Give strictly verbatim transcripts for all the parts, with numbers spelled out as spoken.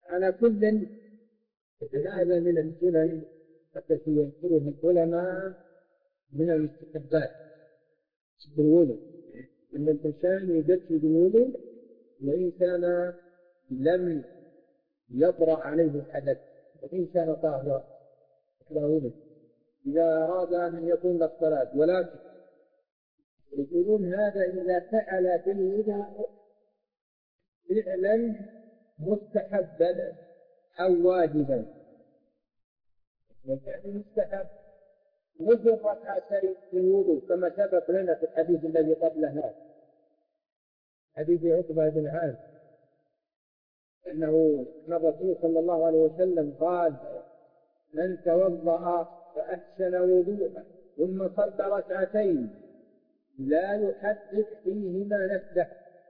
على كل هذا من السنن التي يذكرها العلماء من المستحبات بالوضوء، أن الإنسان يجدد الوضوء وإن كان لم يطرأ عليه الحدث، وإن كان طاهرا إذا أراد أن يكون الصلاة، ولكن يقولون هذا إذا فعل بالوضوء فعلا مستحبا أو واجبا. والفعل المستحب مثل ركعتين في الوضوء كما سبق لنا في الحديث الذي قبله هذا، حديث عقبة بن عامر أنه الرسول صلى الله عليه وسلم قال: من توضأ فأحسن وضوءه ثم صلى ركعتين لا يحدث فيهما نفسه.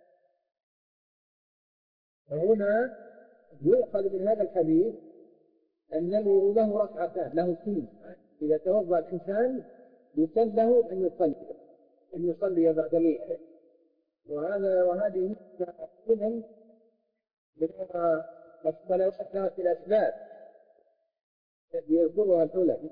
فهنا يؤخذ من هذا الحديث أن الوضوء له ركعتان، له سنة. إذا توضأ الإنسان يسن له أن يصلي أن يصلي بعد العشاء، وهذا وهذه سنن من الصلوات ذات الأسباب يذكرها العلماء.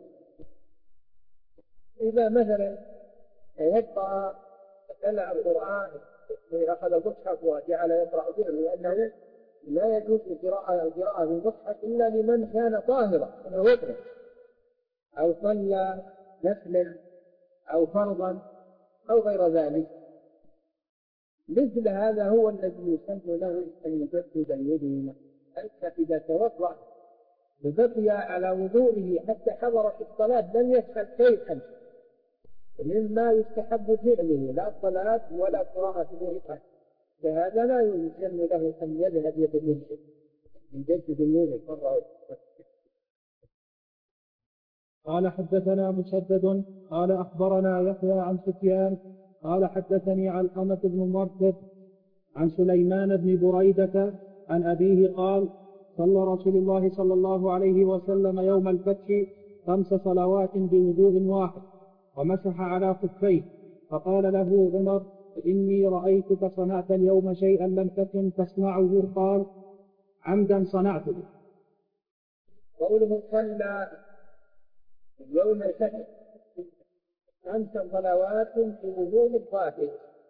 إذا مثلا توضأ تلا القرآن أخذ المصحف وجعل يقرأ به، لأنه لا يجوز القراءة القراءة بالمصحف إلا لمن كان طاهرا وطهرا، أو صلى نفلا أو فرضا أو غير ذلك. مثل هذا هو الذي يسن له أن يجدد الوضوء. أنت إذا توضأ وبقي على وضوئه حتى حضرت الصلاة لم يفعل شيئا مما يستحب فعله، لا الصلاة ولا قراءة القرآن، فهذا لا يسن له أن يذهب يجدد الوضوء مرة أخرى. قال حدثنا مسدد قال أخبرنا يحيى عن سفيان قال حدثني علقمة بن مرثد عن سليمان بن بريدة عن أبيه قال: صلى رسول الله صلى الله عليه وسلم يوم الفتح خمس صلوات بوضوء واحد ومسح على خفيه، فقال له عمر: إني رأيتك صنعت اليوم شيئا لم تكن تصنعه. قال: عمدا صنعته. قوله صلى يوم الفتح خمس صلوات بوضوء واحد،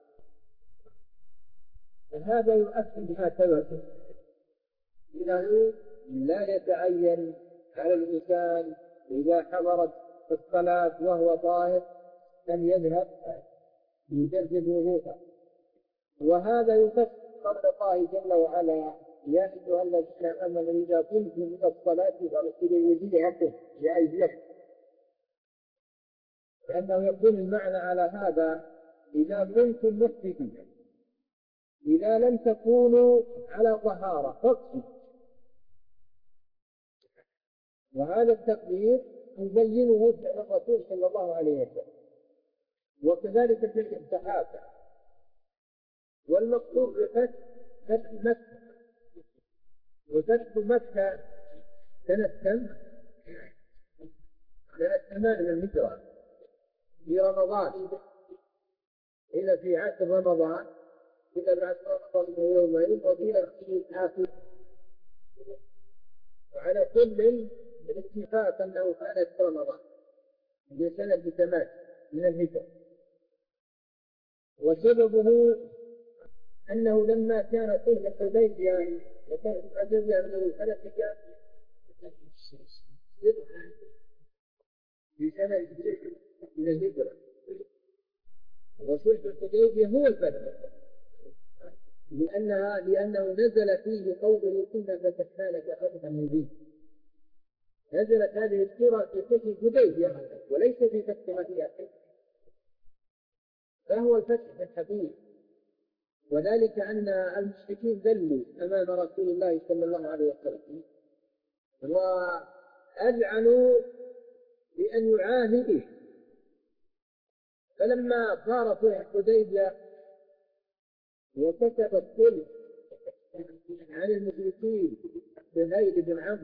فهذا يؤكد ما سبق إنه لا يتعين على الإنسان إذا حضرت الصلاة وهو طاهر أن يذهب يجدد وضوءه. وهذا يفسر قول الله جل وعلا: يا أيها الذين آمنوا إذا قمتم إلى الصلاة فاغسلوا وجوهكم وأيديكم، لأنه يكون المعنى على هذا إذا كنتم محدثين، إذا لم تكونوا على طهارة فاغسلوا. وهذا التقدير يبينه فعل الرسول صلى الله عليه وسلم، وكذلك في الصحابة. والمقصود بفتح فتح مكة، وفتح مكة سنة كم؟ سنة ثمان من الهجرة في رمضان، إلى في عشر رمضان، إلى بعد رمضان يومين، وإلى في الآخر. وعلى كل الاتفاق أنه كانت رمضان في سنة ثمان من الهجرة. وسببه أنه لما كان صلح الحديبية وكان الحديبية من الحنفية في سنة من الهجرة، وصلح الحديبية هو الفتح، لأنها لأنه نزل فيه قوله: كنا فتحنا لك فتحا مبينا. نزلت هذه السورة في فتح الحديبية وليس في فتح مكة، فهو الفتح الحقيقي. وذلك أن المشركين ذلوا أمام رسول الله صلى الله عليه وسلم وأذعنوا بأن يعاهدوا، فلما صار صلح الحديبية وكتب الصلح عن المشركين سهيل بن عمرو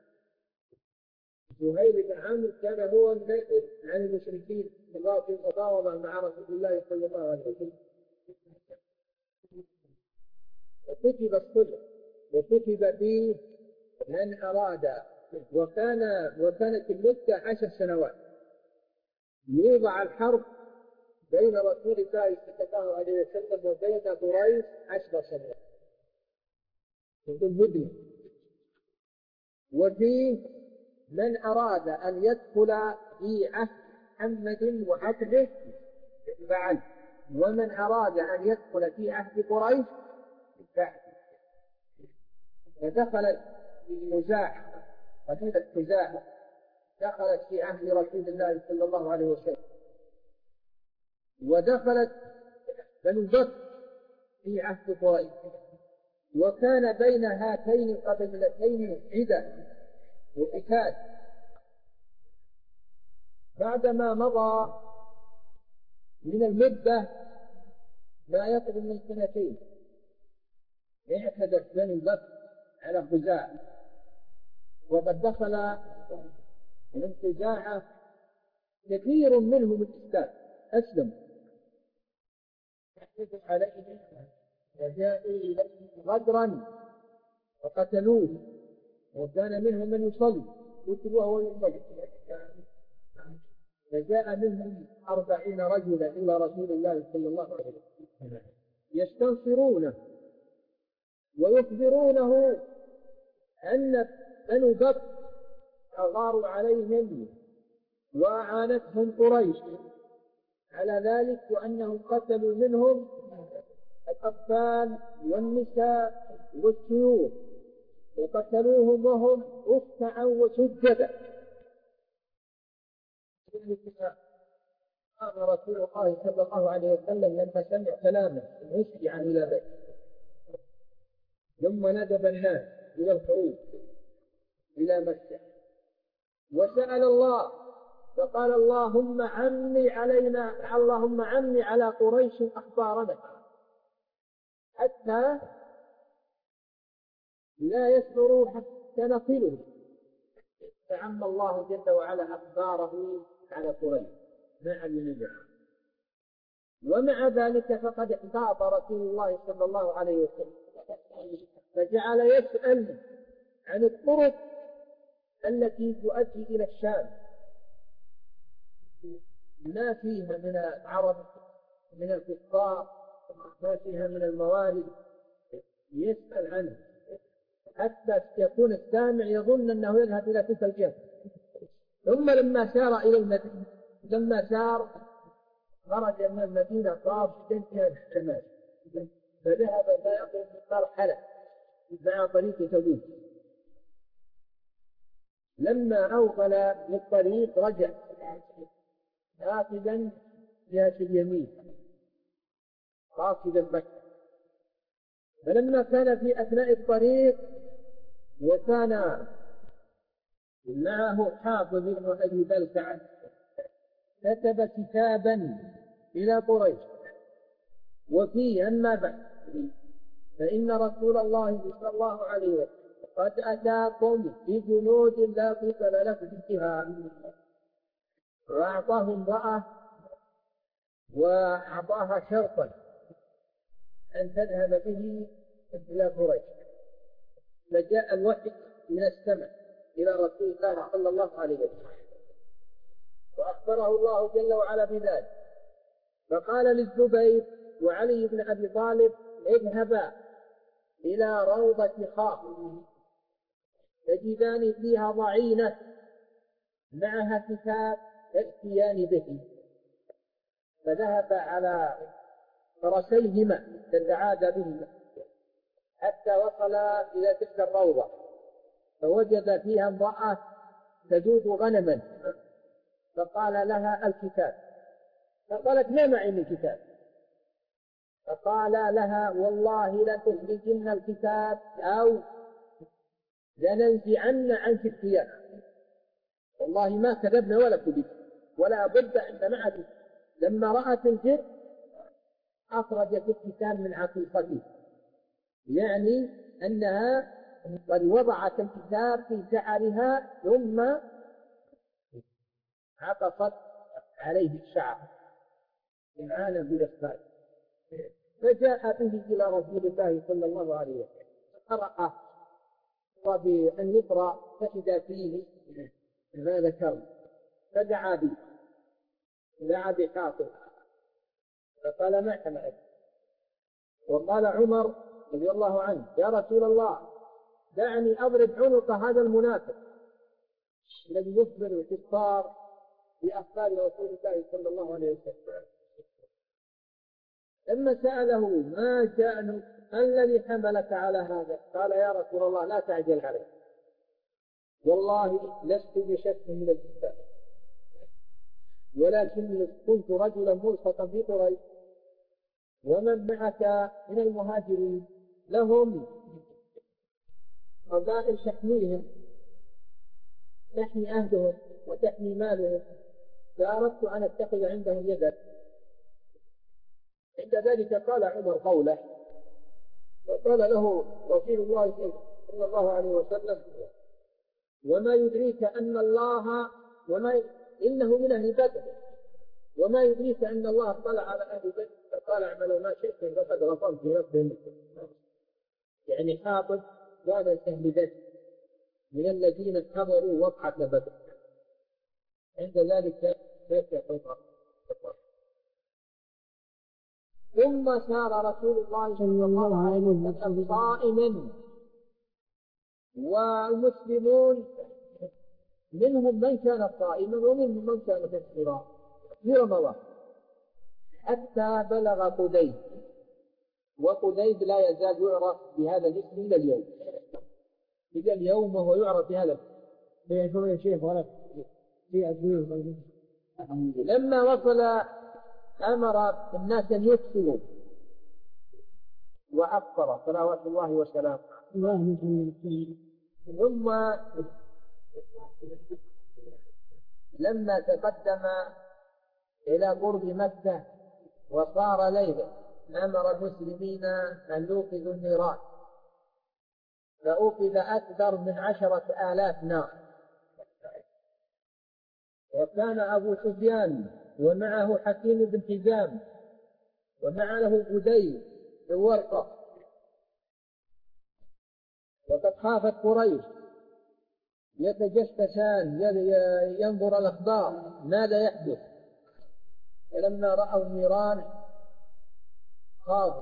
سهيل بن عمرو كان هو النائب عن المشركين في المقاومة مع رسول الله صلى الله عليه وسلم، وكتب الصلح وكتب فيه من أراد، وكان وكانت المدة عشر سنوات، يوضع الحرب بين رسول الله صلى الله عليه وسلم وبين قريش عشر سنوات في المدة. وفيه من أراد أن يدخل في عهد محمد وعقده فعل، ومن أراد أن يدخل في عهد قريش فعل. فدخلت خزاعة، قبيلة خزاعة دخلت في عهد رسول الله صلى الله عليه وسلم، ودخلت بنو بكر في عهد قريش، وكان بين هاتين القبيلتين عدة وقتال. بعدما مضى من المدة ما يقرب من سنتين اعتدت بنو بكر على خزاعة، وقد دخل من خزاعة كثير منهم الإسلام أسلم، يحدث عليهم وجاءوا إليه غدرا وقتلوه، وكان منهم من يصلي قتلوا وهو يصلي. فجاء منهم أربعين رجلا إلى رسول الله صلى الله عليه وسلم يستنصرونه ويخبرونه أن بنو بكر أغاروا عليهم وأعانتهم قريش على ذلك، وأنهم قتلوا منهم الأطفال والنساء والسيوف، وقتلوهم وهم ركعا وسجدا. قال رسول الله صلى الله عليه وسلم لما سمع كلامه مسرعا إلى بيته، ثم ندب الناس إلى الخروج إلى مكة، وسأل الله فقال اللهم عمي علينا، اللهم عمي على قريش أخبارنا حتى لا يشعروا حتى نصله. فعم الله جل وعلا أخباره على قريش مع النبي، ومع ذلك فقد احتاط رسول الله صلى الله عليه وسلم، فجعل يسأل عن الطرق التي تؤدي إلى الشام، ما فيها من العرب من الكفار، ما فيها من الموارد، يسأل عنه حتى يكون السامع يظن أنه يذهب إلى تلك الجهة. ثم لما سار إلى المدينة، لما سار خرج من المدينة قاصدا إلى الشمال، فذهب فيقوم مرحلة مع طريق تبوك. لما أوصل للطريق رجع آخذا جهة اليمين قاصدا مكة. فلما كان في أثناء الطريق وكان معه حافظ بن أبي بلتعة كتب كتابا إلى قريش وفيه أما بعد فإن رسول الله صلى الله عليه وسلم قد أتاكم بجنود لا قبل لكم بها، وأعطاه امرأة وأعطاها شرطا أن تذهب به إلى قريش. فجاء الوحي من السماء إلى رسول الله صلى الله عليه وسلم وأخبره الله جل وعلا بذلك، فقال للزبير وعلي بن أبي طالب اذهبا إلى روضة خاف تجدان فيها ضعينة معها كتاب تأتيان به. فذهب على فرسيهما تتعادى بهما حتى وصل إلى تلك الروضة، فوجد فيها امرأة تجود غنما، فقال لها الكتاب، فقالت ما معي من كتاب، فقال لها والله لتخرجن الكتاب أو لننزعن عنك الثياب، والله ما كذبنا ولا كذب ولا بد أن معك. لما رأت الجر أخرجت الكتاب من عقيقته، يعني أنها قد وضعت الكتاب في شعرها ثم عطفت عليه الشعر إمعانا بالإخبار. فجاء به إلى رسول الله صلى الله عليه وسلم فقرأه بأن يقرأ فإذا فيه ما ذكر، فدعا به، دعا بحاطب فقال ما حملك. وقال عمر رضي الله عنه يا رسول الله دعني أضرب عنق هذا المنافق الذي يخبر الكفار بأخبار رسول الله صلى الله عليه وسلم. لما سأله ما شأنك الذي حملك على هذا؟ قال يا رسول الله لا تعجل عليه، والله لست بشك من الإسلام، ولكني كنت رجلا ملصقا في قريش، ومن معك من المهاجرين لهم قبائل تحميهم، تحمي أهلهم وتحمي مالهم، فأردت أن أتخذ عندهم يدا. عند ذلك قال عمر قوله، وقال له رسول الله صلى الله عليه وسلم وما يدريك أن الله وما إنه من أهل بدر، وما يدريك أن الله اطلع على أهل بدر فقال اعملوا ما شئتم فقد غفرت لنفسهم. يعني حاطب كان من أهل بدر من الذين حضروا وقعة بدر. عند ذلك مات عمر. ثم سار رسول الله صلى الله عليه وسلم صائما، والمسلمون منهم من كان صائما ومنهم من كان مفطرا في رمضان، حتى بلغ قديد، وقديد لا يزال يعرف بهذا الاسم الى اليوم، الى اليوم وهو يعرف بهذا الاسم. يا شيخ ولا في أدوية. لما وصل أمر الناس أن يكسروا وأفطر صلوات الله وسلامه. ثم لما تقدم إلى قرب مكة وصار ليلا أمر المسلمين أن يوقظوا النيران، فأوقظ أكثر من عشرة آلاف نار. وكان أبو سفيان ومعه حكيم بن حزام ومع له بدي بن ورقة، وقد خافت قريش يتجسسان ينظر الأخبار ماذا يحدث. فلما رأوا النيران خافوا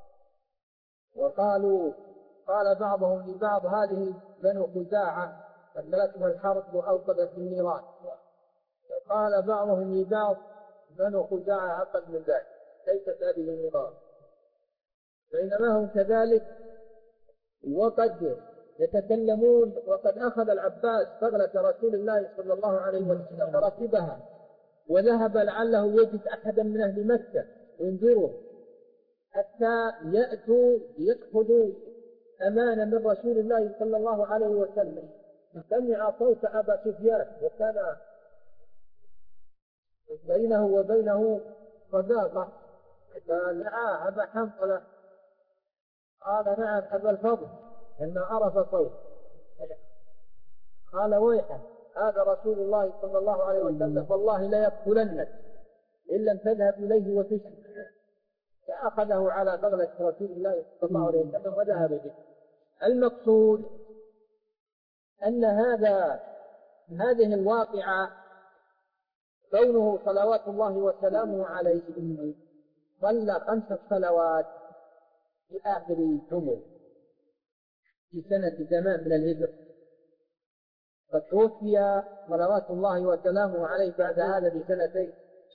وقالوا قال بعضهم لبعض هذه بنو خزاعة قتلتهم الحرب وأوقدت النيران. فقال بعضهم لبعض بنو خزاعة أقل من ذلك ليست هذه النيران. بينما هم كذلك وقد يتكلمون وقد أخذ العباس بغلة رسول الله صلى الله عليه وسلم فركبها وذهب لعله يجد أحدا من أهل مكة ينذره حتى يأتوا يأخذوا أمانة من رسول الله صلى الله عليه وسلم. سمع صوت أبا سفيان وكان بينه وبينه صداقة، فدعا أبا حنظلة قال نعم أبا الفضل إن عرف صوت. قال ويحه هذا رسول الله صلى الله عليه وسلم والله لا يقتلنك إن لم تذهب إليه وتشرك. فأخذه على بغلة رسول الله صلى الله عليه وسلم وذهب به. المقصود أن هذا هذه الواقعة كونه صلوات الله وسلامه عليه صلى خمس صلوات في آخر عمره في سنة ثمان من الهجرة، فتوفي صلوات الله وسلامه عليه بعد هذا بسنتين.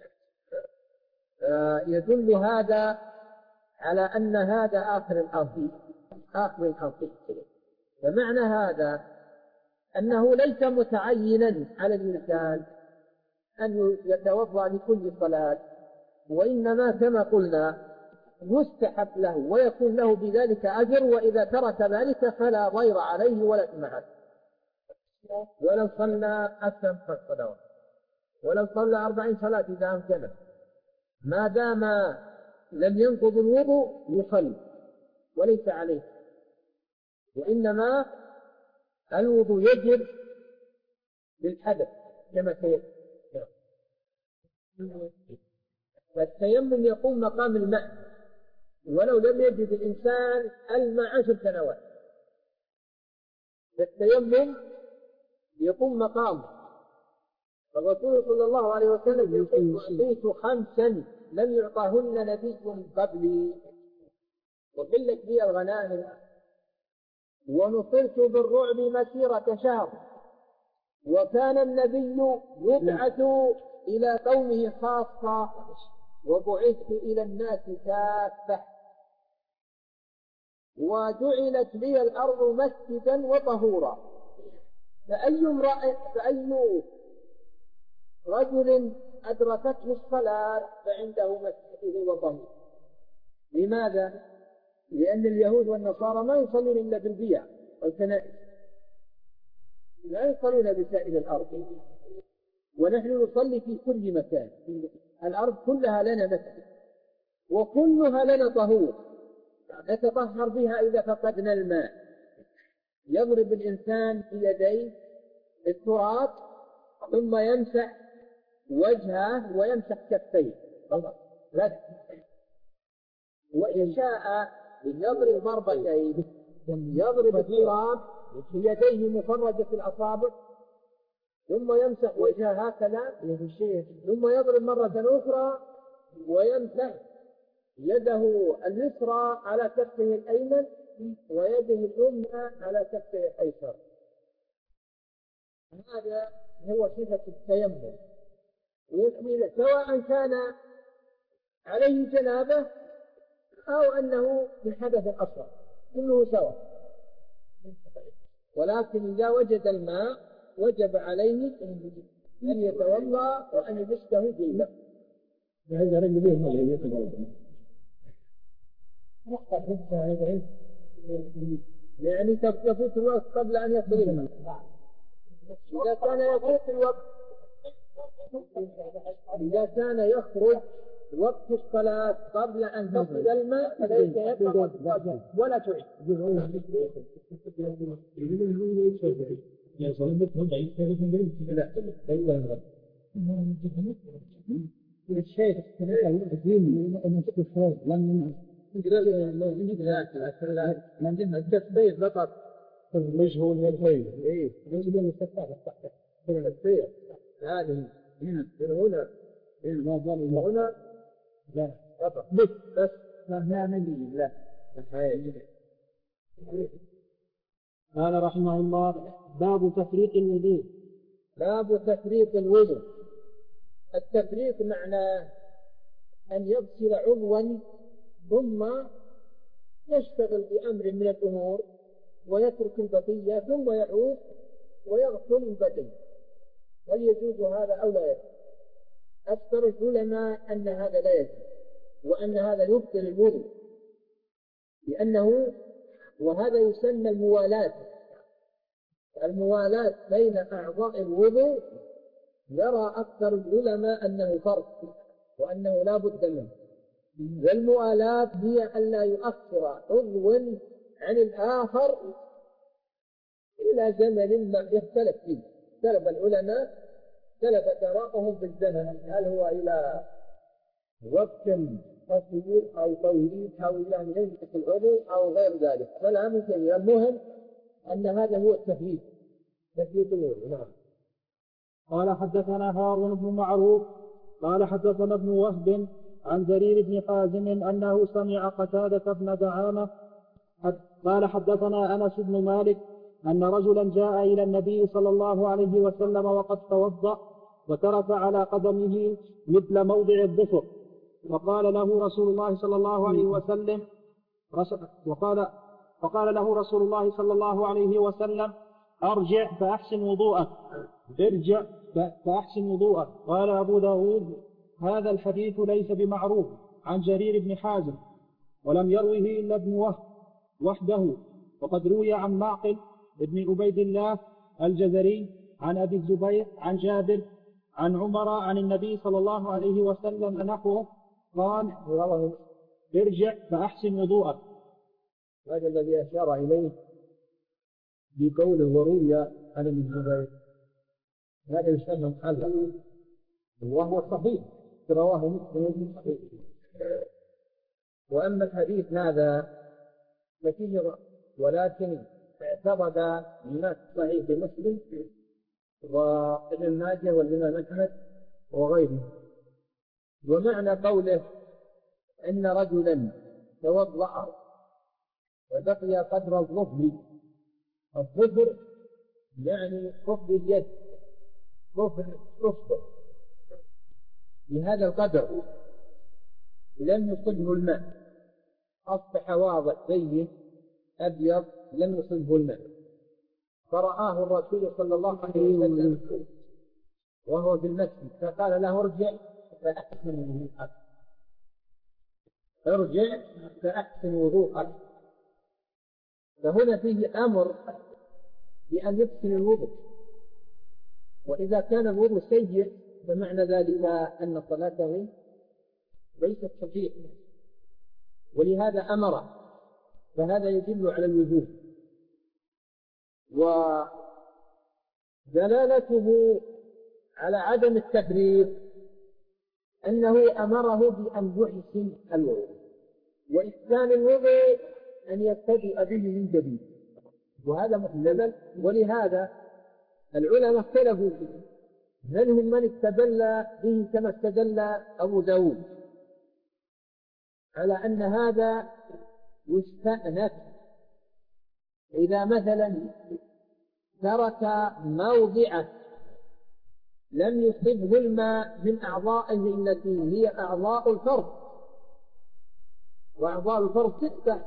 يدل هذا على أن هذا آخر الأرض آخر الأرض. فمعنى هذا أنه ليس متعينا على الإنسان أن يتوضأ لكل صلاة، وإنما كما قلنا يستحب له ويكون له بذلك أجر، وإذا ترك ذلك فلا ضير عليه ولا إثم عليه. ولو صلى أكثر من خمس صلوات ولو صلى أربعين صلاة إذا أمكنه ما دام لم ينقض الوضوء يصلي وليس عليه، وإنما الوضوء يجب بالحدث كما سيأتي. فالتيمم يقوم مقام الماء ولو لم يجد الإنسان الماء عشر سنوات، فالتيمم يقوم مقامه. الرسول صلى الله عليه وسلم يقول: أعطيت خمسا لم يعطاهن نبي قبلي، وحلت لي الغنائم، ونصرت بالرعب مسيرة شهر، وكان النبي يبعث إلى قومه خاصة، وبعثت إلى الناس كافة، وجعلت لي الأرض مسجدا وطهورا. فأي امرأة فأي رجل أدركته الصلاة فعنده مسجده وطهور. لماذا؟ لأن اليهود والنصارى ما يصلون إلا بالبيع والكنائس، لا يصلون بسائر الأرض، ونحن نصلي في كل مكان. الأرض كلها لنا مسجد، وكلها لنا طهور نتطهر بها إذا فقدنا الماء. يضرب الإنسان بيديه التراب ثم يمسح وجهه ويمسح كفيه بس. وإن شاء يضرب ضربتين، يضرب التراب بيديه مفرجة الأصابع ثم يمسح وجهه هكذا، ثم يضرب مرة أخرى ويمسح يده اليسرى على كفه الأيمن ويده اليمنى على كفه الأيسر. هذا هو صفة التيمم، ويكمل سواء كان عليه جنابة أو أنه من حدث أصغر، كله سواء. ولكن إذا وجد الماء وجب عليه أن يتوضأ وأن يمسكه جيدا. يعني يفوت الوقت قبل أن يصل الماء. إذا كان يفوت الوقت إذا كان يخرج وقت الصلاة قبل أن تصل الماء فليس يقرأ ولا تعيد. الشيخ من التسبيح فقط مجهول والخير. إيه مجهول التسبيح التسبيح هذه هنا هنا هنا لا بس بس ما نبي لا. قال رحمه الله: باب تفريق الوضوء. باب تفريق الوضوء. التفريق معناه أن يغسل عضوا ثم يشتغل بأمر من الأمور ويترك البقية ثم يعود ويغسل البقية. هل يجوز هذا أو لا يجوز؟ أكثر العلماء أن هذا لا يجوز، وأن هذا يبطل الوضوء، لأنه وهذا يسمى الموالاة. الموالاة بين أعضاء الوضوء يرى أكثر العلماء أنه فرق وأنه لا بد منه. والموالاة هي أن لا يؤخر عضو عن الآخر إلى زمن ما يختلف فيه. اختلف العلماء اختلف آراؤهم بالزمن، هل هو إلى وقت قصير أو طويل أو إلى أن ينتهي العضو أو غير ذلك. فلا ممكن. المهم أن هذا هو التفريق، تفريق الوضوء. نعم. قال حدثنا هارون بن معروف قال حدثنا ابن وهب عن جرير بن حازم أنه سمع قتادة بن دعامة قال حدثنا أنس بن مالك أن رجلا جاء إلى النبي صلى الله عليه وسلم وقد توضأ وترك على قدمه مثل موضع الظفر، وقال له رسول الله صلى الله عليه وسلم وقال وقال له رسول الله صلى الله عليه وسلم: أرجع فأحسن وضوءك ارجع فأحسن وضوءك. قال أبو داود: هذا الحديث ليس بمعروف عن جرير بن حازم، ولم يروه إلا ابن وهب وحده، وقد روي عن معقل ابن عبيد الله الجزري عن أبي الزبير عن جابر عن عمر عن النبي صلى الله عليه وسلم نحوه قال: ارجع فأحسن وضوءك. هذا الذي أشار إليه بقوله وروي عن ابن الزبير، هذا يسمى محلل وهو صحيح، رواه مسلم صحيح. وأما الحديث هذا ففيه، ولكن اعتقد الناس صحيح مسلم وابن ماجه والإمام أحمد وغيره. ومعنى قوله أن رجلا توضأ وبقي قدر الظفر، الظفر يعني ظفر اليد، ظفر الصفر، بهذا القدر لم يصبه الماء، أصبح واضح بين أبيض لم يصبه الماء، فرآه الرسول صلى الله عليه وسلم وهو في المسجد فقال له ارجع فأحسن وضوءك، ارجع فأحسن وضوءك. فهنا فيه أمر بأن يحسن الوضوء، وإذا كان الوضوء سيء فمعنى ذلك أن صلاته ليست صحيحة، ولهذا أمر، فهذا يدل على الوجوب. ودلالته على عدم التفريط أنه أمره بأن يحسن الوضوء، وإحسان الوضوء أن يبتدئ به من جديد، وهذا محتمل. ولهذا العلماء اختلفوا فيه، منهم من استدل به كما استدل أبو داود على أن هذا يستأنف إذا مثلا ترك موضعا لم يصبه الماء من أعضائه التي هي أعضاء الفرض، وأعضاء الفرض ستة،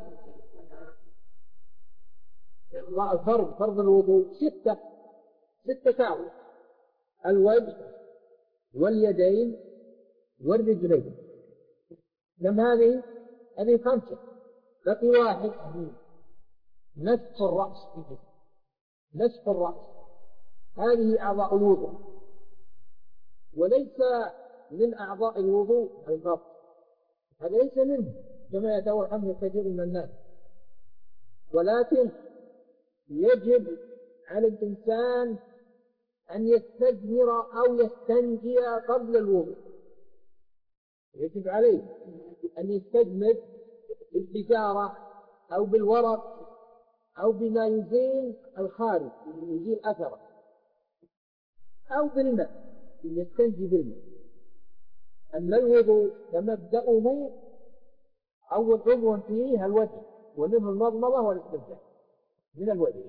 أعضاء الفرض فرض الوضوء ستة ستة أعضاء: الوجه واليدين والرجلين. كم هذه؟ هذه خمسة، بقي واحد: نسف الرأس. نسف الرأس هذه أعضاء الوضوء، وليس من أعضاء الوضوء الرأس، هذا ليس منه كما يتوهمه كثير من الناس، ولكن يجب على الإنسان أن يستجمر أو يستنجي قبل الوضوء، يجب عليه أن يستجمر بالحجارة أو بالورق أو بما يزيل الخارج يزيل أثره، أو بالماء يستنجي بالماء. أما الوضوء فمبدأه أول عضو فيه الوجه، ومنه المضمضة والاستنجاء من الوجه،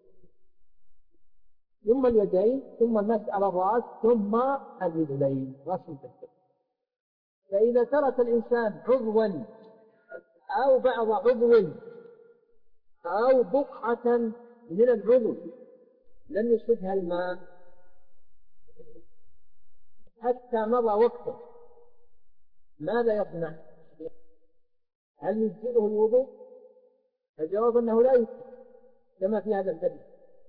ثم اليدين، ثم المسح على الرأس، ثم الرجلين غسل الجسد. فإذا ترك الإنسان عضوا أو بعض عضو أو بقعة من العضو لم يصبها الماء حتى مضى وقته، ماذا يصنع؟ هل يجزئه الوضوء؟ الجواب أنه لا يجزئ كما في هذا الحديث.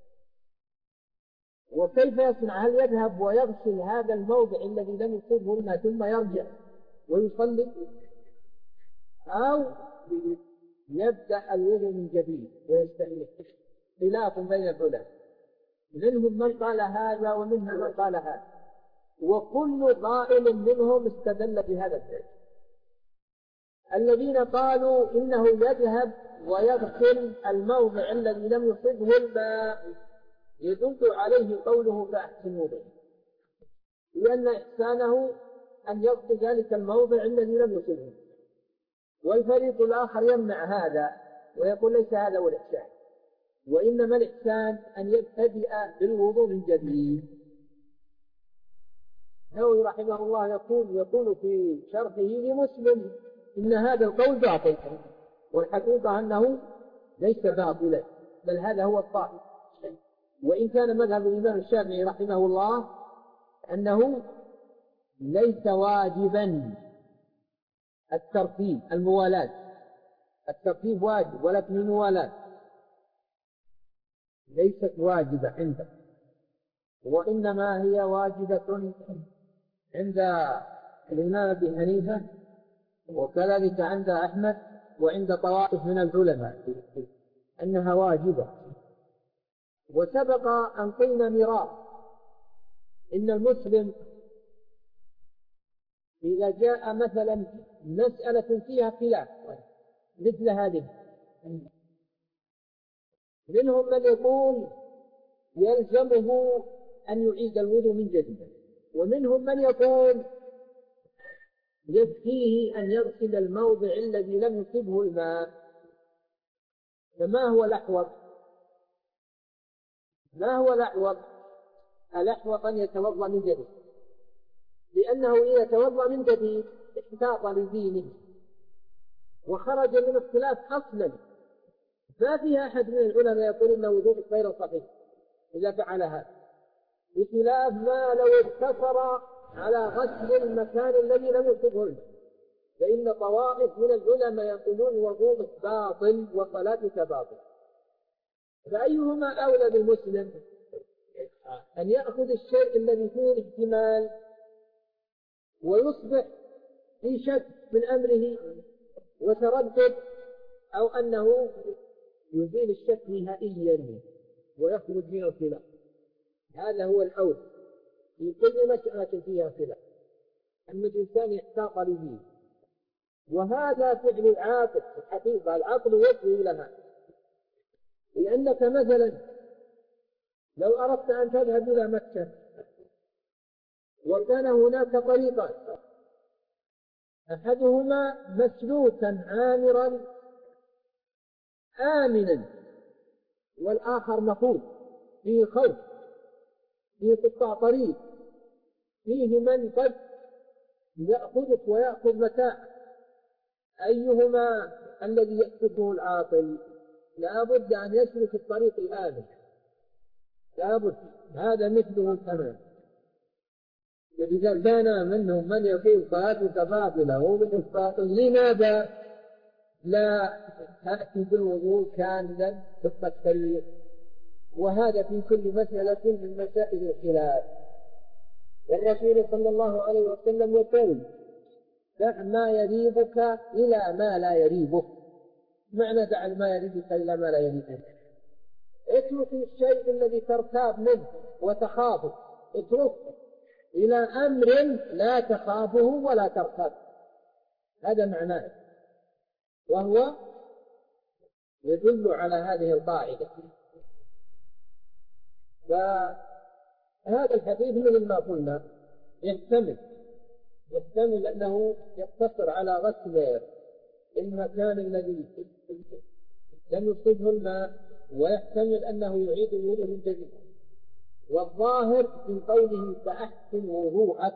وكيف يصنع؟ هل يذهب ويغسل هذا الموضع الذي لم يصبه الماء ثم يرجع ويصلي، أو يبدأ الوضوء من جديد ويستأنف؟ خلاف بين العلماء، منهم من قال هذا ومنهم من قال هذا، وكل قائل منهم استدل بهذا الدليل. الذين قالوا إنه يذهب ويغسل الموضع الذي لم يصبه الماء يدل عليه قوله فأحسن وضوء، لأن إحسانه أن يغسل ذلك الموضع الذي لم يصبه. والفريق الآخر يمنع هذا ويقول ليس هذا هو الإحسان، وإنما الإحسان أن يبتدئ بالوضوء من جديد. النووي رحمه الله يقول يقول في شرحه لمسلم إن هذا القول باطل، والحقيقة أنه ليس باطلا، بل هذا هو الصحيح. وإن كان مذهب الإمام الشافعي رحمه الله أنه ليس واجبا الترتيب، الموالاة، الترتيب واجب ولكن الموالاة ليست واجبة عنده، وإنما هي واجبة عند الإمام أبي حنيفة، وكذلك عند أحمد وعند طوائف من العلماء أنها واجبة. وسبق أن قلنا مرارا إن المسلم إذا جاء مثلا مسألة فيها خلاف مثل هذه منهم من يقول يلزمه أن يعيد الوضوء من جديد، ومنهم من يقول يكفيه أن يغسل الموضع الذي لم يصبه الماء. فما هو الأحوط؟ ما هو الأحوط؟ الأحوط أن يتوضأ من جديد، لأنه إذا توضأ من جديد احتاط لدينه وخرج من الخلاف أصلا. ما فيها أحد من العلماء يقول إن وضوء غير صحيح إذا فعل هذا، بخلاف ما لو اقتصر على غسل المكان الذي لم يصبه الماء، فإن طوائف من العلماء يقولون وضوء باطل وصلاتك باطل. فأيهما أولى بالمسلم؟ أن يأخذ الشيء الذي فيه الاحتمال ويصبح في شك من أمره وتردد، أو أنه يزيل الشك نهائيا ويخرج من الخلاف؟ هذا هو الأولى في كل مسألة فيها خلاف، أن الإنسان يحتاط لدينه. وهذا فعل العاقل في الحقيقة، العقل يدعو إلى هذا. لأنك مثلا لو أردت أن تذهب إلى مكة وكان هناك طريقان، أحدهما مسلوكا عامرا آمنا، والآخر مخوف فيه خوف، فيه قطاع طريق، فيه من قد يأخذك ويأخذ متاعك، أيهما الذي يأخذه العاقل؟ لا بد أن يسلك الطريق الآمن، لا بد، هذا مثله تمام. إذا كان منهم من يقول صلاتك باطلة ومن باطل، لماذا لا تأتي بالوضوء كاملا ثم التريق؟ وهذا في كل مسألة من مسائل الخلاف. والرسول صلى الله عليه وسلم يقول دع ما يريبك إلى ما لا يريبك. معنى دع ما يريبك إلى ما لا يريبك، اترك الشيء الذي ترتاب منه وتخافه، اتركه إلى أمر لا تخافه ولا ترتاب. هذا معناه، وهو يدل على هذه القاعدة. فهذا الحديث مثل ما قلنا يحتمل يحتمل أنه يقتصر على غسل المكان الذي لم يصبه الماء، ويحتمل أنه يعيد الوضوء من جديد. والظاهر من قوله فأحسن وضوءك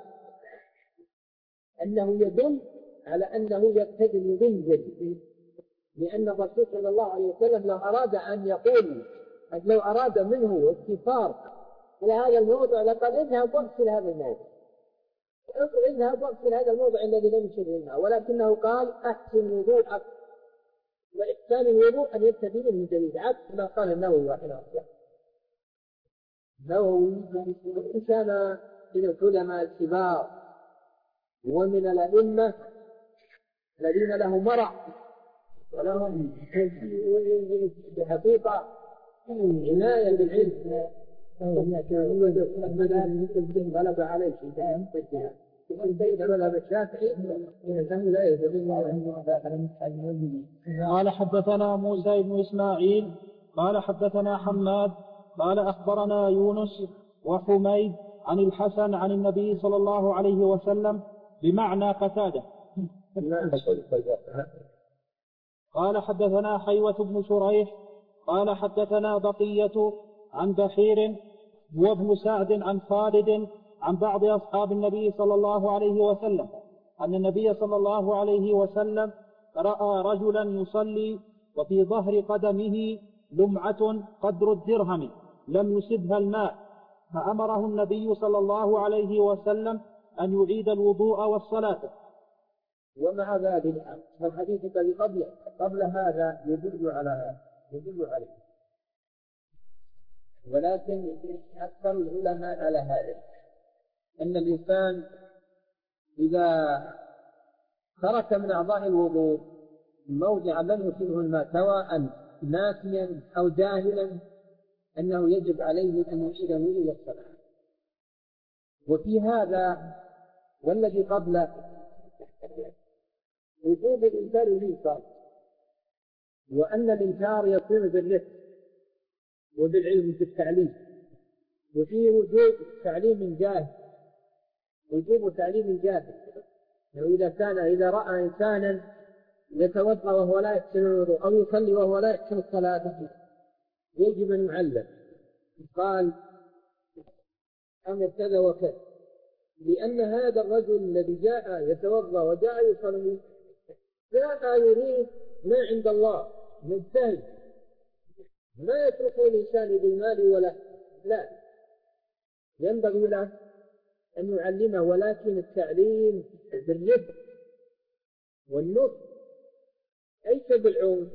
أنه يدل على أنه يبتدئ من جديد، لأن الرسول صلى الله عليه وسلم لو أراد أن يقول لو أراد منه اختصار إلى هذا الموضع لقد اذهب واغسل هذا الموضع، اذهب واغسل هذا الموضع الذي لم يصبه الماء، ولكنه قال أحسن وضوءك، وإحسان الوضوء أن يبتدئ من جديد، عكس ما قال النووي رحمه الله. النووي كان من العلماء الكبار ومن الأئمة الذين له مرع ولهم بحقيقة عناية بالعلم، غلب عليه قال حدثنا موسى بن إسماعيل قال حدثنا حماد قال أخبرنا يونس وحميد عن الحسن عن النبي صلى الله عليه وسلم بمعنى قتادة. قال حدثنا حيوة بن شريح قال حدثنا بقية عن بحير وابن سعد عن خالد عن بعض أصحاب النبي صلى الله عليه وسلم أن النبي صلى الله عليه وسلم رأى رجلا يصلي وفي ظهر قدمه لمعة قدر الدرهم لم يصبها الماء، فأمره النبي صلى الله عليه وسلم أن يعيد الوضوء والصلاة. ومع ذلك الحديث الذي قبل قبل هذا يدل على هذا يدل عليه، ولكن أكثر العلماء على هذا أن الإنسان إذا ترك من أعضاء الوضوء موضع لم يصبه الماء سواء ناسيا أو جاهلا أنه يجب عليه أن يعيد الوضوء والصلاة. وفي هذا والذي قبل وجوب الإنكار الإنكار، وأن الإنكار يصير بالرفق وبالعلم بالتعليم، وفيه وجوب تعليم جاهل، وجوب تعليم جاهل. يعني إذا كان إذا رأى إنسانا يتوضأ وهو لا يحسن الوضوء أو يصلي وهو لا يحسن الصلاة يجب أن يعلم، قال أمر كذا وكذا، لأن هذا الرجل الذي جاء يتوضأ وجاء يصلي جاء يريد ما عند الله مجتهد، ما يتركه الإنسان بالمال ولا لا، ينبغي له أن يعلمه، ولكن التعليم بالرفق والنصح ليس بالعنف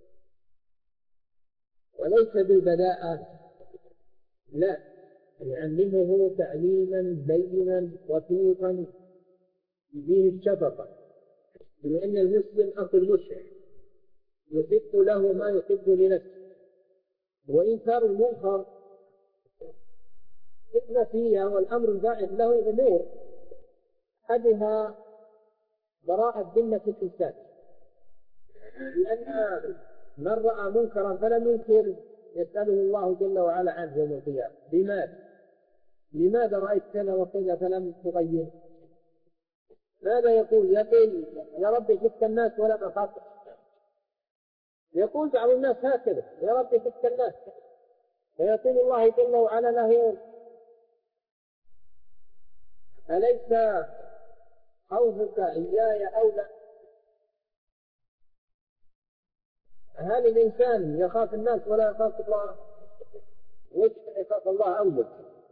وليس بالبذاءة، لا، يعلمه تعليما بينا رفيقا فيه الشفقة، لأن المسلم أخو المسلم يحب له ما يحب لنفسه. وإنكار المنكر فتنة فيها، والأمر الباعث له أمور أحدها براءة ذمة الإنسان، لأن من رأى منكرا فلم ينكر يسأله الله جل وعلا عنه يوم القيامة، لماذا؟ لماذا رأيت كذا وكذا فلم تغير؟ ماذا يقول؟ يقول يا ربي شفت الناس ولم أخاف. يقول بعض الناس هكذا يا ربي شفت الناس، فيقول الله جل وعلا له أليس خوفك إياي أولى؟ هل الإنسان يخاف الناس ولا يخاف الله؟ وجه يخاف الله أول.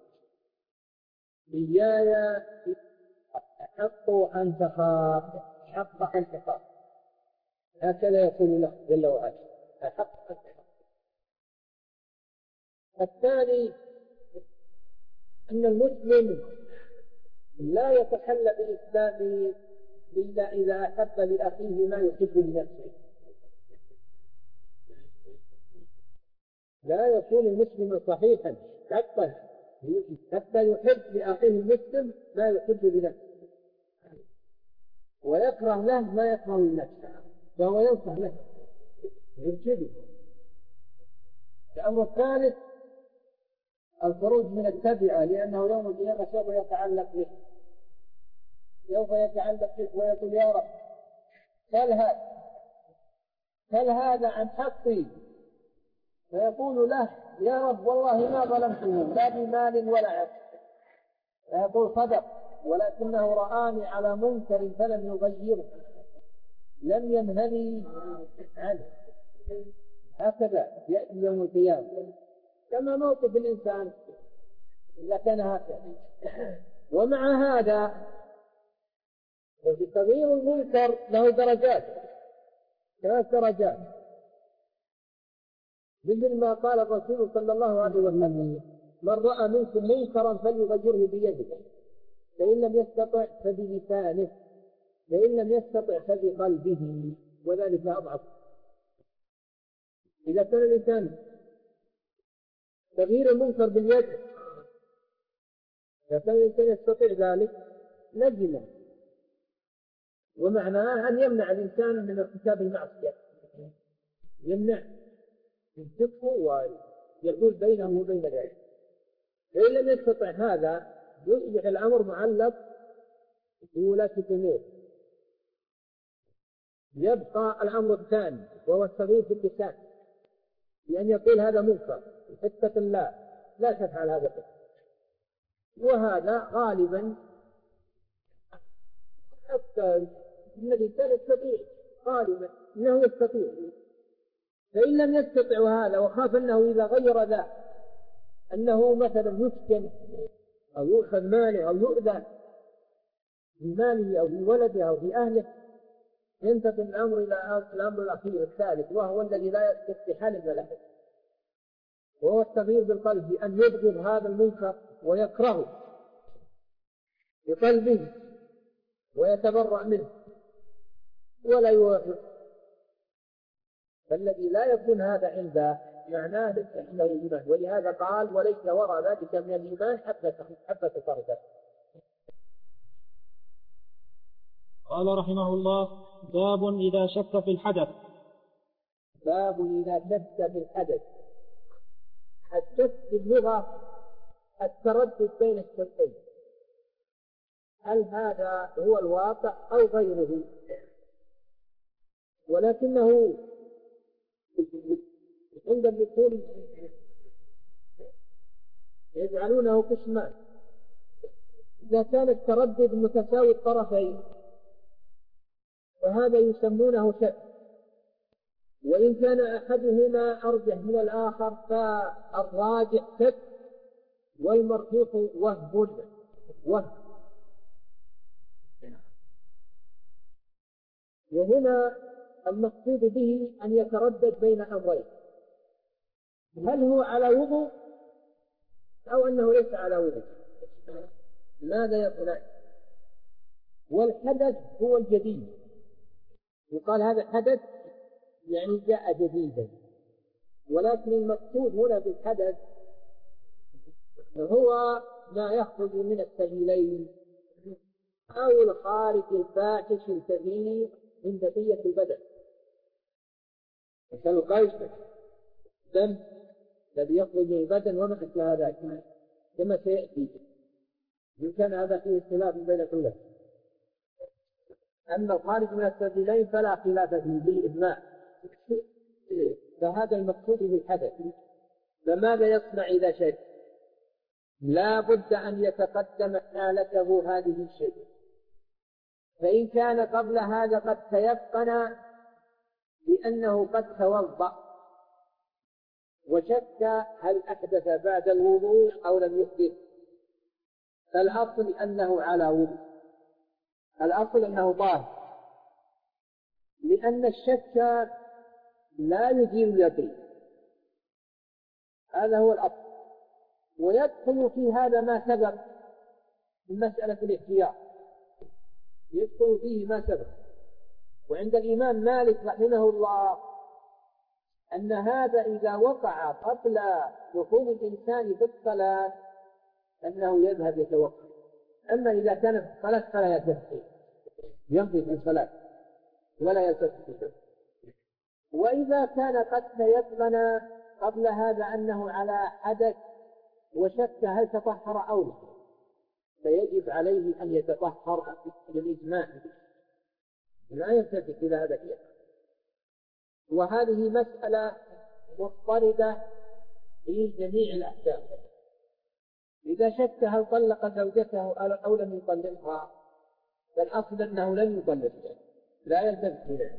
إياي حق أن تخاف، حق أن تخاف، هكذا يقول الله جل وعلا، حق أن تخاف. الثاني أن المسلم لا يتحلى بإسلامه إلا إذا أحب لأخيه ما يحب لنفسه. لا يكون المسلم صحيحا حتى حتى يحب لأخيه المسلم ما يحب لنفسه، ويكره له ما يكره لنفسه، فهو ينصح له يرشده. الأمر الثالث الخروج من التبعة، لأنه يوم القيامة سوف يتعلق به، سوف يتعلق به ويقول يا رب هل هذا هل هذا عن حقي؟ فيقول له يا رب والله ما ظلمته لا بمال ولا عبد، فيقول صدق ولكنه رآني على منكر فلم يغيره، لم ينهني عنه. هكذا يأتي يوم القيامة، كما موقف الإنسان إذا كان هكذا. ومع هذا تغيير المنكر له درجات، ثلاث درجات، مثل ما قال الرسول صلى الله عليه وسلم من رأى منكم منكرا فليغيره بيده، فإن لم يستطع فبلسانه، فإن لم يستطع فبقلبه، وذلك أضعف. إذا كان الإنسان تغيير المنكر باليد، إذا كان الإنسان يستطيع ذلك لزمه، ومعناه أن يمنع الإنسان من ارتكاب المعصية، يمنع يمسكه ويقول بينه وبين ذلك. فإن لم يستطع هذا يصبح الأمر معلق بولاة الأمور، يبقى الأمر الثاني وهو التغيير في اللسان، بأن يقول هذا منكر اتق الله لا تفعل هذا، وهذا غالبا حتى الإنسان يستطيع، غالبا إنه يستطيع. فإن لم يستطع هذا وخاف أنه إذا غير ذا أنه مثلا يسكن أو يؤخذ ماله أو يؤذى بماله أو بولده أو بأهله، ينتقل الأمر إلى الأمر الأخير الثالث، وهو الذي لا يستحال من له، وهو التغيير بالقلب، بأن يبغض هذا المنكر ويكرهه بقلبه ويتبرأ منه ولا يوافق. فالذي لا يكون هذا عنده معناه ليس عنده الإيمان، ولهذا قال وليس وراء ذلك من الإيمان حبة خردل. قال رحمه الله باب إذا شك في الحدث. باب إذا شك في الحدث. الشك في اللغة التردد بين الشيئين، هل هذا هو الواقع أو غيره؟ ولكنه عند الدخول يجعلونه قسمان. إذا كان التردد متساوي الطرفين فهذا يسمونه شك، وإن كان أحدهما أرجح من الآخر فالراجح شك والمرجوح وهم وهم. وهنا المقصود به أن يتردد بين أمرين، هل هو على وضوء أو أنه ليس على وضوء، ماذا يصنع؟ والحدث هو الجديد، يقال هذا حدث يعني جاء جديدا، ولكن المقصود هنا بالحدث هو ما يخرج من السبيلين أو الخارج الفاحش الكبير من بقية البدن، مثل القيش الدم الذي يخرج من البدن وما مثل هذا كما سيأتي، إن كان هذا فيه اختلاف بين كلهم. أما الخارج من السبيلين فلا خلاف فيه بالإجماع، فهذا المقصود بالحدث. فماذا يصنع إذا شك؟ لا بد أن يتقدم حالته هذه الشيء، فإن كان قبل هذا قد تيقن بأنه قد توضأ وشك هل أحدث بعد الوضوء أو لم يحدث، فالأصل أنه على وضوء، الأصل أنه طاهر، لأن الشك لا يزيل اليقين، هذا هو الأصل. ويدخل في هذا ما سبق من مسألة الاحتياط، يدخل فيه ما سبق. وعند الإمام مالك رحمه الله أن هذا إذا وقع قبل دخول الإنسان في الصلاة أنه يذهب يتوقف، أما إذا كان في الصلاة فلا يلتفت، يمضي في الصلاة ولا يلتفت. وإذا كان قد تيقن قبل هذا أنه على حدث وشك هل تطهر أو لا، فيجب عليه أن يتطهر بالإجماع، لا يلتفت إلى هذا الشيء. وهذه مسألة مضطردة في جميع الأحكام. إذا شك هل طلق زوجته أو لم يطلقها فالأصل أنه لم يطلقها، لا يلتفت إليه.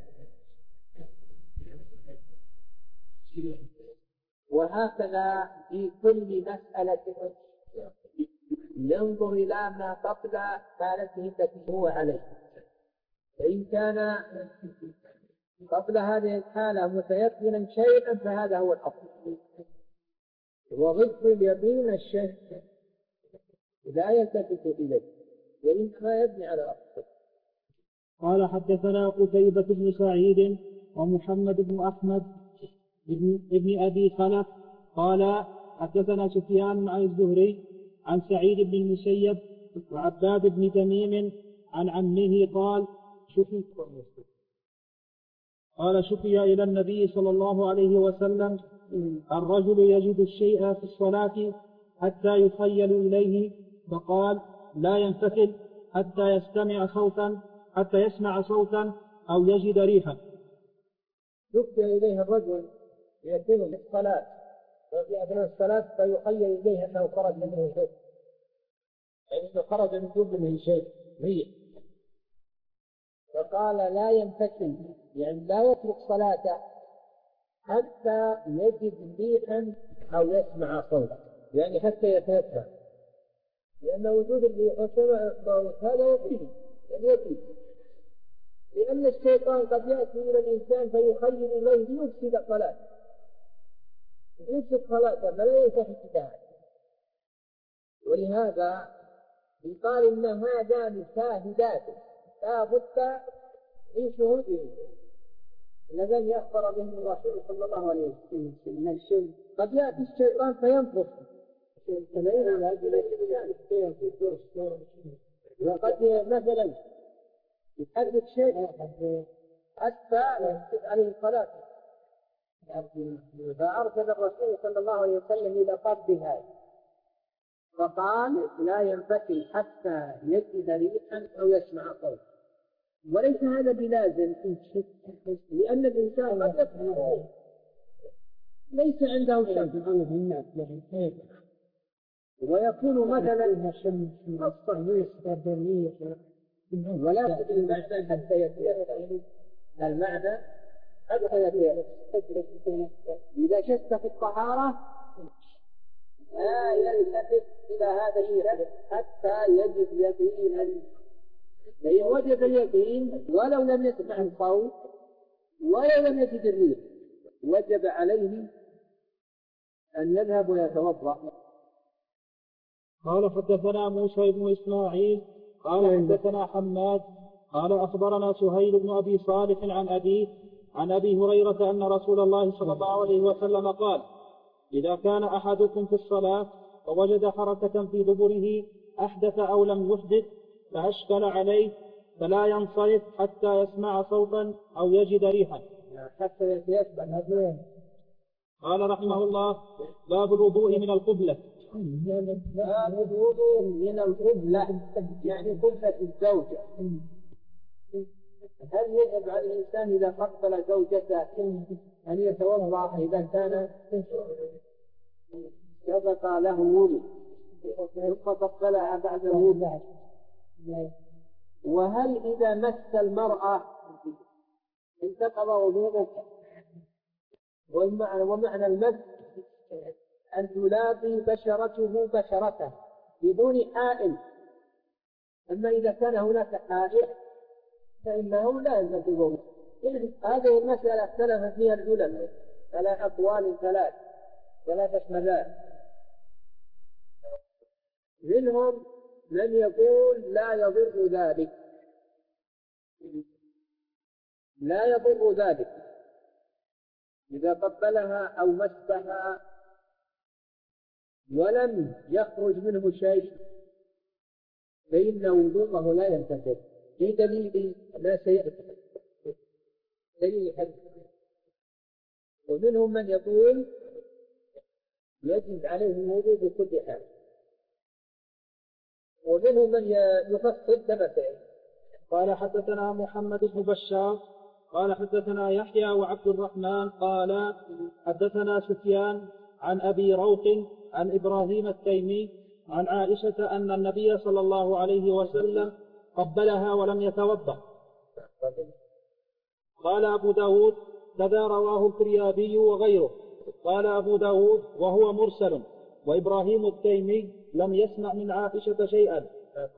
وهكذا في كل مسألة ينظر إلى ما قبل حالته التي هو عليه، فإن كان قبل هذه الحالة متيقنا شيئا فهذا هو الأصل. وضد اليقين الشك لا يلتفت إليه وإنما يبني على الأصل. قال حدثنا قتيبة بن سعيد ومحمد بن أحمد ابن, ابن أبي خلف قال حدثنا سفيان عن الزهري عن سعيد بن المسيب وعباد بن تميم عن عمه قال شكي قال شكي إلى النبي صلى الله عليه وسلم الرجل يجد الشيء في الصلاة حتى يخيل إليه، فقال لا ينفتل حتى يستمع صوتا حتى يسمع صوتا أو يجد ريحا. شكي إليه الرجل يكون في الصلاة وفي أثناء الصلاة فيخيل إليه أنه خرج منه شيء، يعني أنه خرج من جبنه شيء ريح، فقال لا ينفتل يعني لا يترك صلاته حتى يجد ريحا أو يسمع صوتا، يعني حتى يتنفس، لأن وجود الريح وسمع الصوت هذا يقين يقين لأن الشيطان قد يأتي إلى الإنسان فيخيل إليه ليفسد الصلاة يفسد صلاته فلا يلتفت إليها. ولهذا يقال إن هذان شاهدات لا بد من شهوده اللذان يخبر به الرسول صلى الله عليه وسلم من الشيء. قد يأتي الشيطان فينفخ وقد مثلا يحدث شيء حتى يفسد عليه الصلاة فأرسل الرسول صلى الله عليه وسلم إلى قبضها فقال لا ينفتل حتى يجد ريحا أو يسمع صوتا. وليس هذا بلازم، لأن الإنسان قد يكون ليس عنده شك ويكون مثلا ولا تدري المعنى حتى يتيقن المعنى حتى يتيقن. إذا شك في الطهارة لا يلتفت إلى هذا الشك حتى يجد يقينا. فإن وجد اليقين ولو لم يسمع الصوت ولو لم يجد الريح وجب عليه أن يذهب ويتوضأ. قال حدثنا موسى بن إسماعيل قال حدثنا حماد قال أخبرنا سهيل بن أبي صالح عن أبيه عن أبي هريرة أن رسول الله صلى الله عليه وسلم قال: إذا كان أحدكم في الصلاة فوجد حركة في دبره أحدث أو لم يحدث فأشكل عليه فلا ينصرف حتى يسمع صوتا أو يجد ريحا. حتى يتيقن. قال رحمه الله: باب الوضوء من القبلة. باب الوضوء من القبلة يعني قبلة الزوجة. هل يجب على الإنسان إذا قبل زوجته أن يتوضأ إذا كان سبق له وضوء ثم قبلها بعد الوضوء؟ وهل إذا مس المرأة انتقض وضوءه؟ ومعنى المس أن تلاقي بشرته بشرته بدون حائل. أما إذا كان هناك حائل فإنه لا ينتقض وضوءه. هذه المسألة اختلف فيها العلماء على أقوال ثلاث ثلاثة مذاهب. منهم من يقول لا يضر ذلك لا يضر ذلك إذا قبلها أو مسها ولم يخرج منه شيء فإن وضوءه لا ينتقض في دليل لا سيأتي دليل حديث. ومنهم من يقول يجب عليه الوضوء بكل حال. ومنهم من يفصل كمثل. قال حدثنا محمد بن بشار قال حدثنا يحيى وعبد الرحمن قال حدثنا سفيان عن أبي روح عن إبراهيم التيمي عن عائشة أن النبي صلى الله عليه وسلم قبلها ولم يتوضأ. قال أبو داود كذا رواه الفريابي وغيره. قال أبو داود وهو مرسل وإبراهيم التيمي لم يسمع من عائشة شيئا.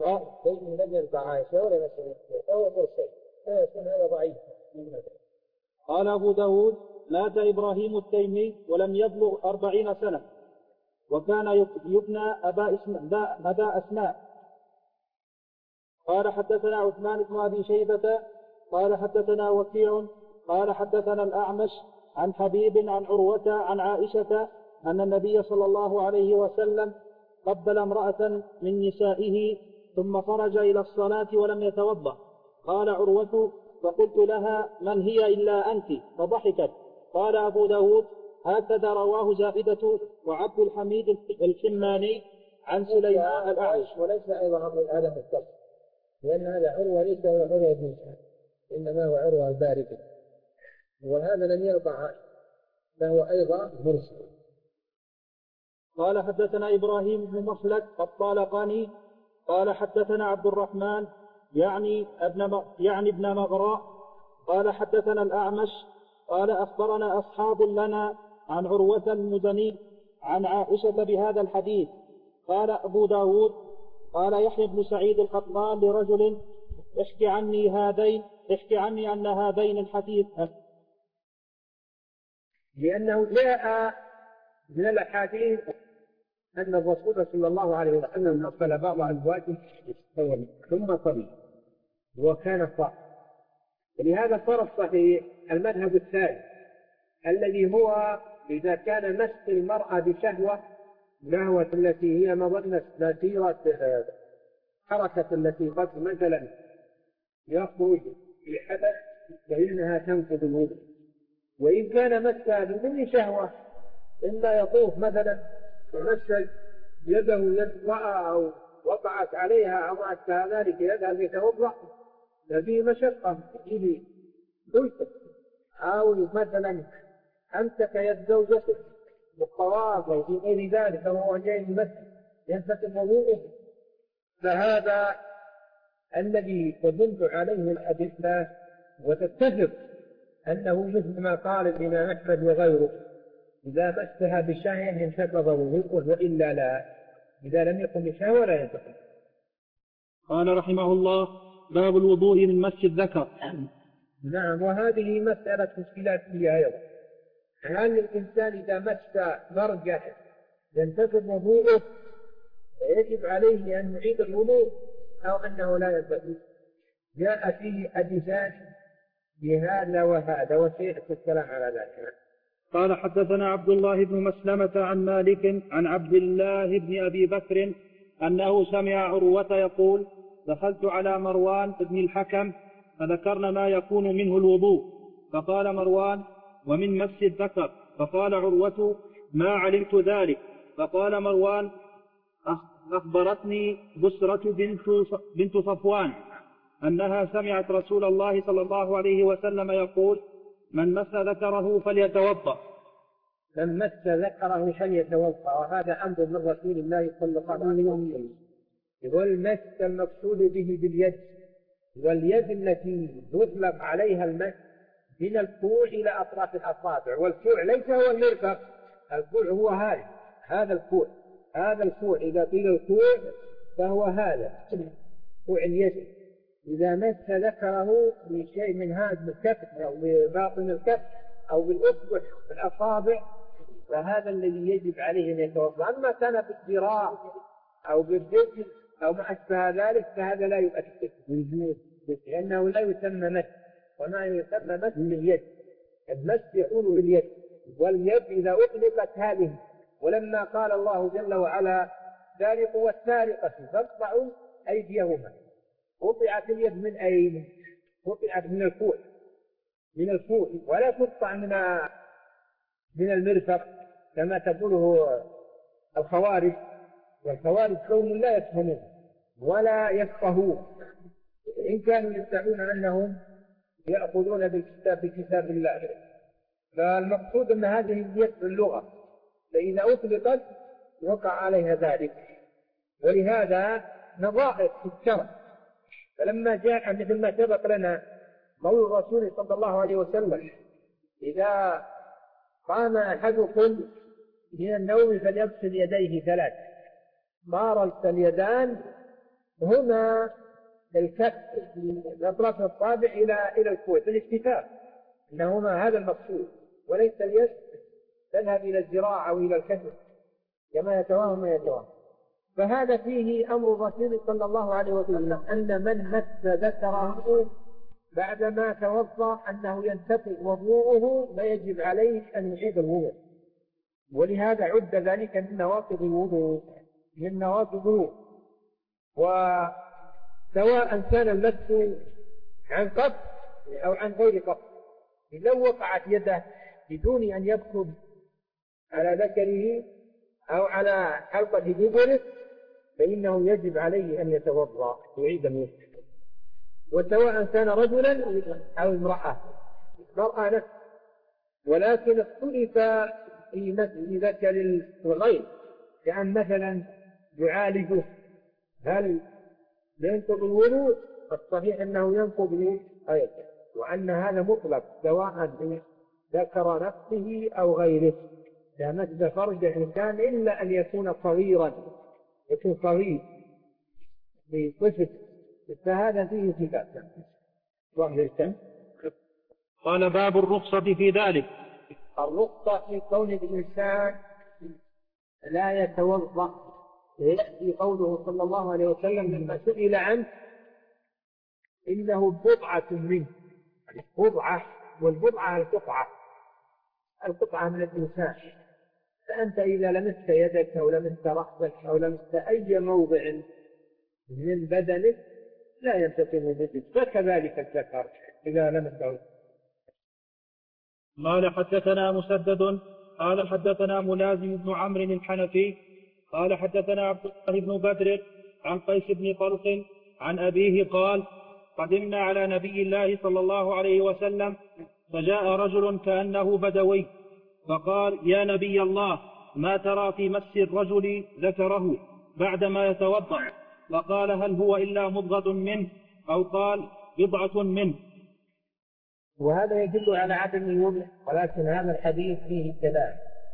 قال أبو داود مات إبراهيم التيمي ولم يبلغ أربعين سنة وكان يبنى أبا أسماء. قال حدثنا عثمان بن أبي شيبة قال حدثنا وكيع قال حدثنا الأعمش عن حبيب عن عروة عن عائشة أن النبي صلى الله عليه وسلم قبل امرأة من نسائه ثم خرج إلى الصلاة ولم يتوضأ. قال عروة فقلت لها من هي إلا أنت فضحكت. قال أبو داود هكذا رواه زائدة وعبد الحميد الحماني عن سليمان الأعمش. وليس أيضا هذا في الصف لأن هذا عروة ليس هو عروة بن إنما هو عروة البارد وهذا لم يرضع فهو أيضا مرسل. قال حدثنا إبراهيم بن مخلد الطالقاني قال حدثنا عبد الرحمن يعني ابن يعني ابن مغراء قال حدثنا الأعمش قال أخبرنا أصحاب لنا عن عروة المزني عن عائشة بهذا الحديث. قال أبو داود قال يحيى بن سعيد القطان لرجل احكي عني هذين احكي عني أن هذين الحديث لأنه جاء من الأحاديث أن الرسول صلى الله عليه وسلم قبل بعض أزواجه ثم صلى وكان صائم. ولهذا صار الصحيح المذهب الثاني الذي هو إذا كان مس المرأة بشهوة نهوة التي هي مظنة نتيرة حركة التي قد مثلا يخرج في حدث فإنها تنقض الوضوء وإن كان مسها بدون شهوة، إما يطوف مثلا ومس يده يد امرأة أو وقعت عليها أو ما أشبه ذلك يذهب يتوضأ، ففيه مشقة تجيب كلفة، أو مثلا أمسك يد زوجته بالطواف أو في غير ذلك وهو جاي من المسجد ينفتح وضوءه، فهذا الذي تدل عليه الأدلة وتتفق أنه مثل ما قال الإمام أحمد وغيره إذا مسها بشهوة ينتقض وضوءه وإلا لا، إذا لم يكن بشهوة لا ينتقض. قال رحمه الله: باب الوضوء من مس الذكر. نعم، وهذه مسألة مشكلات فيها أيضا، هل الإنسان إذا مس فرجه ينتقض وضوءه ويجب عليه أن يعيد الوضوء أو أنه لا ينبغي؟ جاء فيه حديثان بهذا وهذا وسيأتي الكلام على ذلك. قال: حدثنا عبد الله بن مسلمة عن مالك عن عبد الله بن أبي بكر أنه سمع عروة يقول: دخلت على مروان بن الحكم فذكرنا ما يكون منه الوضوء، فقال مروان: ومن مس الذكر. فقال عروة: ما علمت ذلك. فقال مروان: أخبرتني بسرة بنت, بنت صفوان أنها سمعت رسول الله صلى الله عليه وسلم يقول: من مس ذكره فليتوضأ. من مس ذكره فليتوضأ، وهذا أمر من رسول الله صلى الله عليه وسلم. والمس المقصود به باليد، واليد التي يطلق عليها المس من الكوع إلى أطراف الأصابع، والكوع ليس هو المرفق، الكوع هو هذا هذا الكوع هذا الكوع إذا قيل الكوع فهو هذا كوع اليد. إذا مس ذكره بشيء من هذا الكف أو بباطن الكف أو بالأصبع بالأصابع فهذا الذي يجب عليه أن يتوضأ. أما كان بالذراع أو بالرجل أو ما أشبه ذلك فهذا لا يؤثر لأنه لا يسمى مس، وما يسمى مس باليد. المس يكون باليد، واليد إذا أطلقت هذه، ولما قال الله جل وعلا: سارق والسارقة فاقطعوا أيديهما، قطعت اليد من أين؟ قطعت من الكوع من الكوع ولا تقطع من من المرفق كما تقوله الخوارج، والخوارج قوم لا يفهمون ولا يفقهون، إن كانوا يدعون أنهم يأخذون بالكتاب بكتاب الله. فالمقصود أن هذه اليد باللغة، فإذا أطلقت وقع عليها ذلك، ولهذا نظائر في الشرع. فلما جاء مثل ما سبق لنا قول الرسول صلى الله عليه وسلم: إذا قام أحدكم من النوم فليغسل يديه ثلاث، ضارت اليدان هنا الكف أطراف الصابع إلى إلى الكوع بالاكتفاء، إنهما هذا المقصود، وليس اليد تذهب إلى الذراع أو إلى الكتف كما يتوهم ما يتوهم. فهذا فيه أمر الرسول صلى الله عليه وسلم أن من مس ذكره بعدما توضأ أنه ينتقض وضوءه فيجب عليه أن يعيد الوضوء، ولهذا عد ذلك من نواقض الوضوء من نواقض الوضوء. وسواء كان المس عن قصد أو عن غير قصد، إذا وقعت يده بدون أن يبصد على ذكره أو على حلقة دبره فإنه يجب عليه أن يتوضأ ويعيد الوضوء. وسواء كان رجلا أو امرأة المرأة نفسه، ولكن اختلف في مثل ذكر الغير، كأن مثلا يعالجه هل ينقض الوضوء؟ الصحيح أنه ينقض الوضوء، وأن هذا مطلق سواء ذكر نفسه أو غيره، لا مس فرج الإنسان إلا أن يكون صغيرا، يكون صغير بصفة، فهذا فيه خلاف. قال: باب الرخصة في ذلك. الرخصة في كون الإنسان لا يتوضأ، يأتي قوله صلى الله عليه وسلم لما سئل عنه: إنه بضعة منه، بضعة، والبضعة القطعة القطعة من الإنسان. فأنت إذا لمست يدك أو لمست رأسك أو لمست أي موضع من بدنك لا ينتقم منك، فكذلك الذكر إذا لمسه. قال حدثنا مسدد قال حدثنا ملازم بن عمرو الحنفي قال حدثنا عبد الله بن بدر عن قيس بن طلق عن أبيه قال قدمنا على نبي الله صلى الله عليه وسلم فجاء رجل كأنه بدوي فقال يا نبي الله ما ترى في مس الرجل ذكره بعدما يتوضأ؟ فقال هل هو إلا مضغة منه أو قال بضعة منه. وهذا يدل على عدم الوضوء، ولكن هذا الحديث فيه كلام،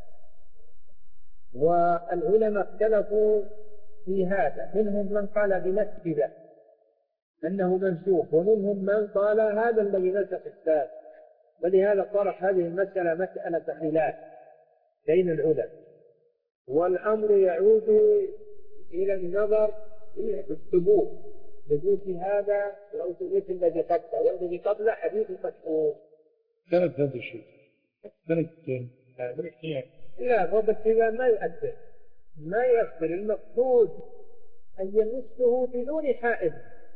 والعلماء اختلفوا في هذا، منهم من قال بنسخ له أنه منسوخ، ومنهم من قال هذا الذي نسخ الثالث، ولهذا صارت هذه المسألة مسألة خلاف بين العلماء، والأمر يعود إلى النظر في الثبوت، ثبوت هذا أو ثبوت الذي قبله، والذي قبله حديث مشهور. ثلاث هذا الشيء ثلاث لا، هو بالاتباع ما يؤثر ما يؤثر المقصود أن يمسه بدون حائل.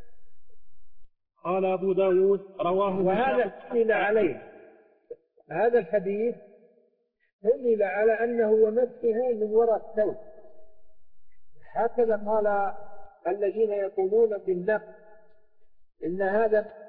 قال أبو داود رواه وهذا حمل عليه، هذا الحديث حمل على أنه يمسه من وراء الثوب، هكذا قال الذين يقولون بالنقل إن هذا